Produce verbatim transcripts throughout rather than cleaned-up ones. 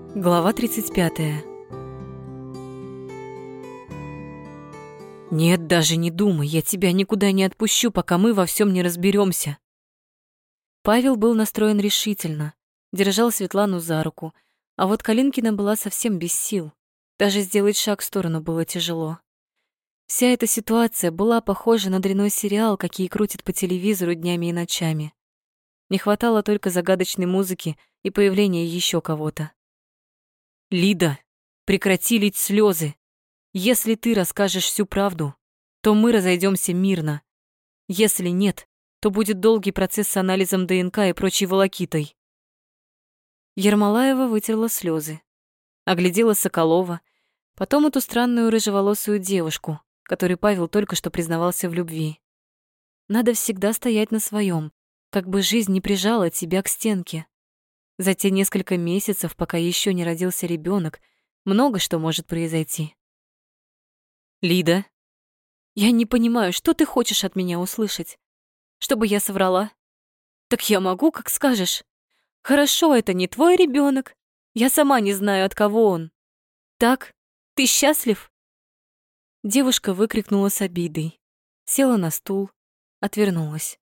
Глава тридцать пятая. «Нет, даже не думай, я тебя никуда не отпущу, пока мы во всем не разберемся. Павел был настроен решительно, держал Светлану за руку, а вот Калинкина была совсем без сил. Даже сделать шаг в сторону было тяжело. Вся эта ситуация была похожа на дрянной сериал, какие крутят по телевизору днями и ночами. Не хватало только загадочной музыки и появления еще кого-то. «Лида, прекрати лить слезы. Если ты расскажешь всю правду, то мы разойдемся мирно. Если нет, то будет долгий процесс с анализом ДНК и прочей волокитой». Ермолаева вытерла слезы, оглядела Соколова, потом эту странную рыжеволосую девушку, которой Павел только что признавался в любви. Надо всегда стоять на своем, как бы жизнь не прижала тебя к стенке. За те несколько месяцев, пока еще не родился ребенок, много что может произойти. «Лида, я не понимаю, что ты хочешь от меня услышать? Чтобы я соврала? Так я могу, как скажешь. Хорошо, это не твой ребенок. Я сама не знаю, от кого он. Так, ты счастлив?» Девушка выкрикнула с обидой, села на стул, отвернулась.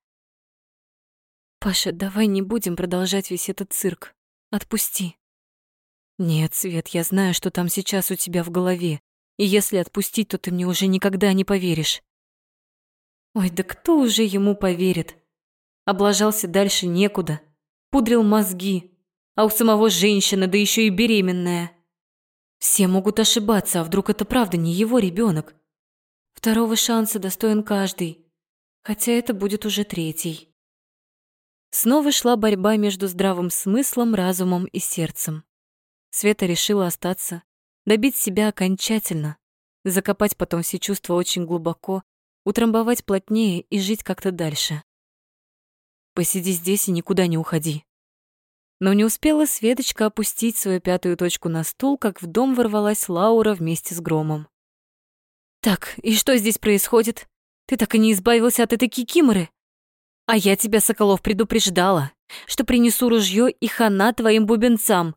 «Паша, давай не будем продолжать весь этот цирк. Отпусти». «Нет, Свет, я знаю, что там сейчас у тебя в голове, и если отпустить, то ты мне уже никогда не поверишь». Ой, да кто уже ему поверит? Облажался дальше некуда, пудрил мозги, а у самого женщина, да еще и беременная. Все могут ошибаться, а вдруг это правда не его ребенок? Второго шанса достоин каждый, хотя это будет уже третий. Снова шла борьба между здравым смыслом, разумом и сердцем. Света решила остаться, добить себя окончательно, закопать потом все чувства очень глубоко, утрамбовать плотнее и жить как-то дальше. «Посиди здесь и никуда не уходи». Но не успела Светочка опустить свою пятую точку на стул, как в дом ворвалась Лаура вместе с Громом. «Так, и что здесь происходит? Ты так и не избавился от этой кикиморы? А я тебя, Соколов, предупреждала, что принесу ружье и хана твоим бубенцам».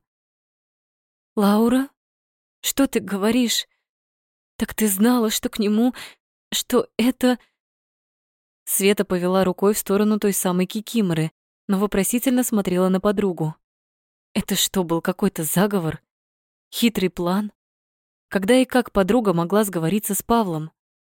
«Лаура, что ты говоришь? Так ты знала, что к нему, что это...» Света повела рукой в сторону той самой кикиморы, но вопросительно смотрела на подругу. Это что, был какой-то заговор? Хитрый план? Когда и как подруга могла сговориться с Павлом?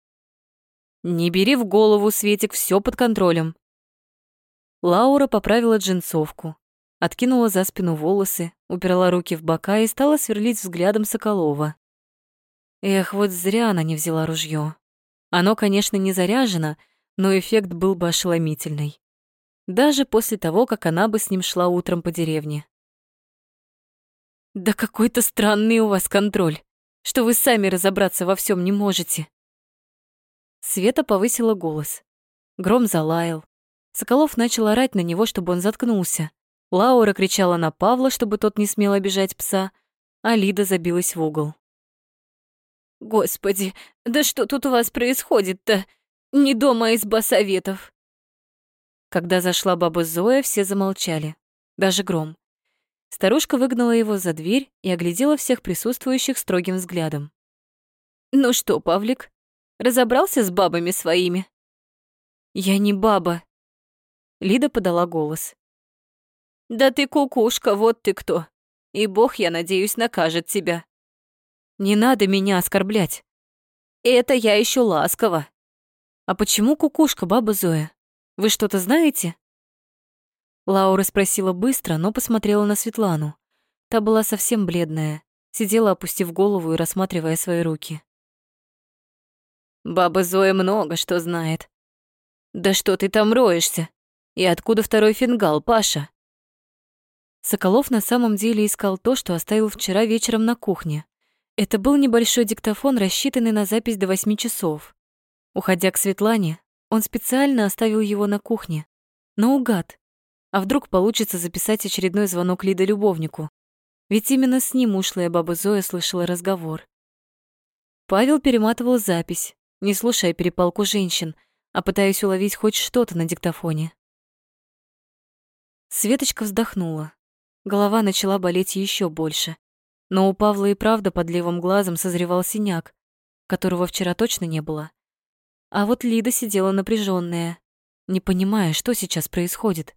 «Не бери в голову, Светик, все под контролем». Лаура поправила джинсовку, откинула за спину волосы, упирала руки в бока и стала сверлить взглядом Соколова. Эх, вот зря она не взяла ружье. Оно, конечно, не заряжено, но эффект был бы ошеломительный. Даже после того, как она бы с ним шла утром по деревне. «Да какой-то странный у вас контроль, что вы сами разобраться во всем не можете». Света повысила голос. Гром залаял. Соколов начал орать на него, чтобы он заткнулся. Лаура кричала на Павла, чтобы тот не смел обижать пса, а Лида забилась в угол. «Господи, да что тут у вас происходит-то? Не дома, а изба советов». Когда зашла баба Зоя, все замолчали, даже Гром. Старушка выгнала его за дверь и оглядела всех присутствующих строгим взглядом. «Ну что, Павлик, разобрался с бабами своими?» «Я не баба», — Лида подала голос. «Да ты кукушка, вот ты кто. И Бог, я надеюсь, накажет тебя». «Не надо меня оскорблять». «Это я еще ласково». «А почему кукушка, баба Зоя? Вы что-то знаете?» Лаура спросила быстро, но посмотрела на Светлану. Та была совсем бледная, сидела, опустив голову и рассматривая свои руки. «Баба Зоя много что знает». «Да что ты там роешься? И откуда второй фингал, Паша?» Соколов на самом деле искал то, что оставил вчера вечером на кухне. Это был небольшой диктофон, рассчитанный на запись до восьми часов. Уходя к Светлане, он специально оставил его на кухне. Наугад. А вдруг получится записать очередной звонок Лиды любовнику? Ведь именно с ним ушлая баба Зоя слышала разговор. Павел перематывал запись, не слушая перепалку женщин, а пытаясь уловить хоть что-то на диктофоне. Светочка вздохнула. Голова начала болеть еще больше. Но у Павла и правда под левым глазом созревал синяк, которого вчера точно не было. А вот Лида сидела напряженная, не понимая, что сейчас происходит.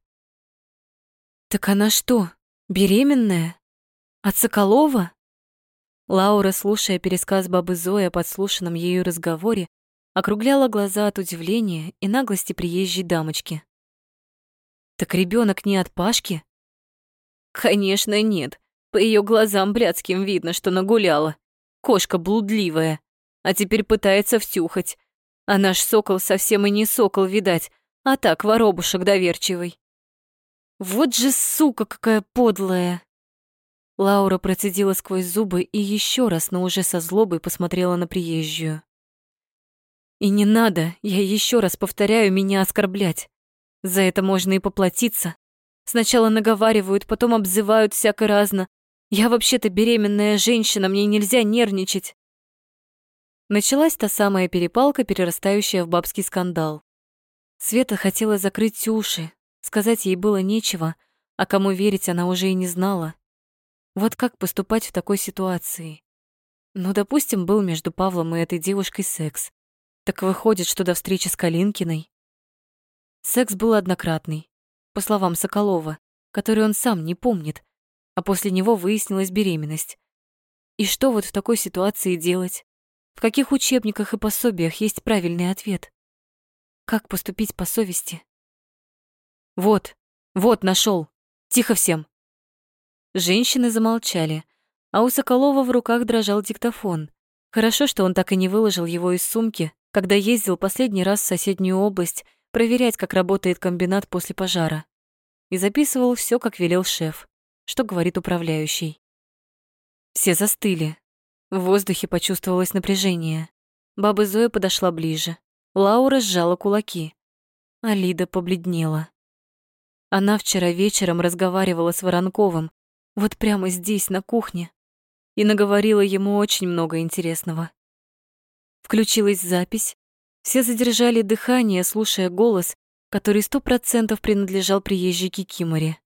«Так она что, беременная? От Соколова?» Лаура, слушая пересказ бабы Зои о подслушанном ею разговоре, округляла глаза от удивления и наглости приезжей дамочки. «Так ребенок не от Пашки?» «Конечно нет. По ее глазам блядским видно, что нагуляла. Кошка блудливая. А теперь пытается втюхать. А наш сокол совсем и не сокол, видать, а так воробушек доверчивый». «Вот же сука какая подлая!» Лаура процедила сквозь зубы и еще раз, но уже со злобой посмотрела на приезжую. «И не надо, я еще раз повторяю, меня оскорблять. За это можно и поплатиться. Сначала наговаривают, потом обзывают всяко разно. Я вообще-то беременная женщина, мне нельзя нервничать». Началась та самая перепалка, перерастающая в бабский скандал. Света хотела закрыть уши, сказать ей было нечего, а кому верить она уже и не знала. Вот как поступать в такой ситуации? Ну, допустим, был между Павлом и этой девушкой секс. Так выходит, что до встречи с Калинкиной. Секс был однократный, по словам Соколова, который он сам не помнит, а после него выяснилась беременность. И что вот в такой ситуации делать? В каких учебниках и пособиях есть правильный ответ? Как поступить по совести? Вот, вот, нашел. Тихо всем. Женщины замолчали, а у Соколова в руках дрожал диктофон. Хорошо, что он так и не выложил его из сумки, когда ездил последний раз в соседнюю область проверять, как работает комбинат после пожара. И записывал все, как велел шеф, что говорит управляющий. Все застыли. В воздухе почувствовалось напряжение. Баба Зоя подошла ближе. Лаура сжала кулаки. А Лида побледнела. Она вчера вечером разговаривала с Воронковым, вот прямо здесь, на кухне, и наговорила ему очень много интересного. Включилась запись. Все задержали дыхание, слушая голос, который сто процентов принадлежал приезжей Кикиморе.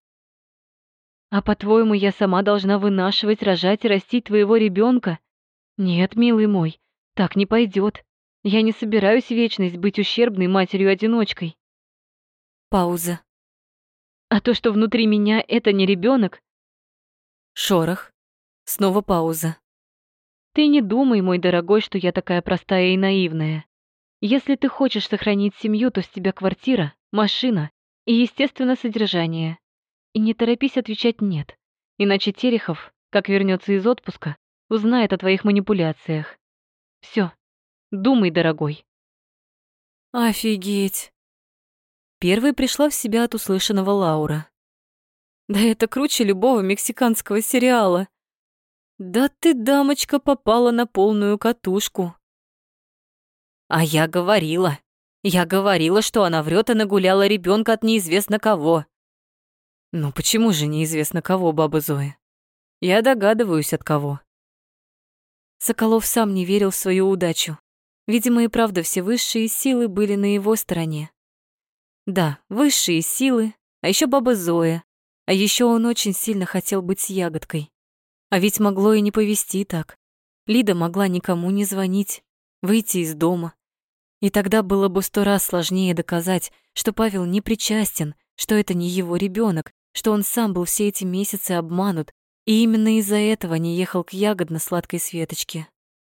«А по-твоему, я сама должна вынашивать, рожать и растить твоего ребенка? Нет, милый мой, так не пойдет. Я не собираюсь вечность быть ущербной матерью-одиночкой». Пауза. «А то, что внутри меня, это не ребенок. Шорох. Снова пауза. «Ты не думай, мой дорогой, что я такая простая и наивная. Если ты хочешь сохранить семью, то с тебя квартира, машина и, естественно, содержание. И не торопись отвечать «нет», иначе Терехов, как вернется из отпуска, узнает о твоих манипуляциях. Все, думай, дорогой». «Офигеть!» Первой пришла в себя от услышанного Лаура. «Да это круче любого мексиканского сериала. Да ты, дамочка, попала на полную катушку». «А я говорила, я говорила, что она врет и нагуляла ребенка от неизвестно кого». «Ну почему же неизвестно кого, баба Зоя? Я догадываюсь, от кого». Соколов сам не верил в свою удачу. Видимо, и правда все высшие силы были на его стороне. Да, высшие силы, а еще баба Зоя, а еще он очень сильно хотел быть с ягодкой. А ведь могло и не повести так. Лида могла никому не звонить, выйти из дома. И тогда было бы сто раз сложнее доказать, что Павел не причастен, что это не его ребенок, что он сам был все эти месяцы обманут, и именно из-за этого не ехал к ягодно-сладкой Светочке.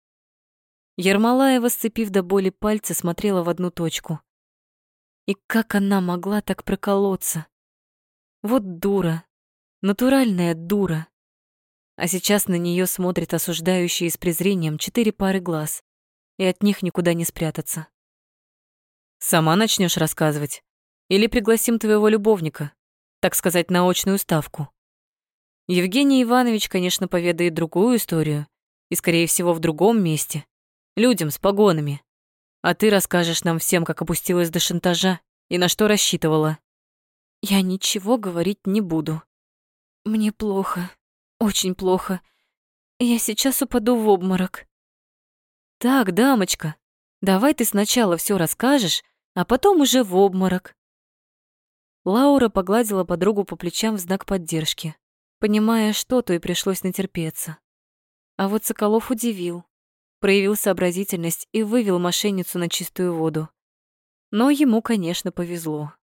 Ермолаева, сцепив до боли пальцы, смотрела в одну точку. И как она могла так проколоться? Вот дура, натуральная дура. А сейчас на нее смотрят осуждающие с презрением четыре пары глаз, и от них никуда не спрятаться. «Сама начнешь рассказывать? Или пригласим твоего любовника, так сказать, на очную ставку?» Евгений Иванович, конечно, поведает другую историю, и, скорее всего, в другом месте, людям с погонами. А ты расскажешь нам всем, как опустилась до шантажа и на что рассчитывала. Я ничего говорить не буду. Мне плохо, очень плохо. Я сейчас упаду в обморок. Так, дамочка, давай ты сначала все расскажешь, а потом уже в обморок. Лаура погладила подругу по плечам в знак поддержки, понимая, что то и пришлось натерпеться. А вот Соколов удивил, проявил сообразительность и вывел мошенницу на чистую воду. Но ему, конечно, повезло.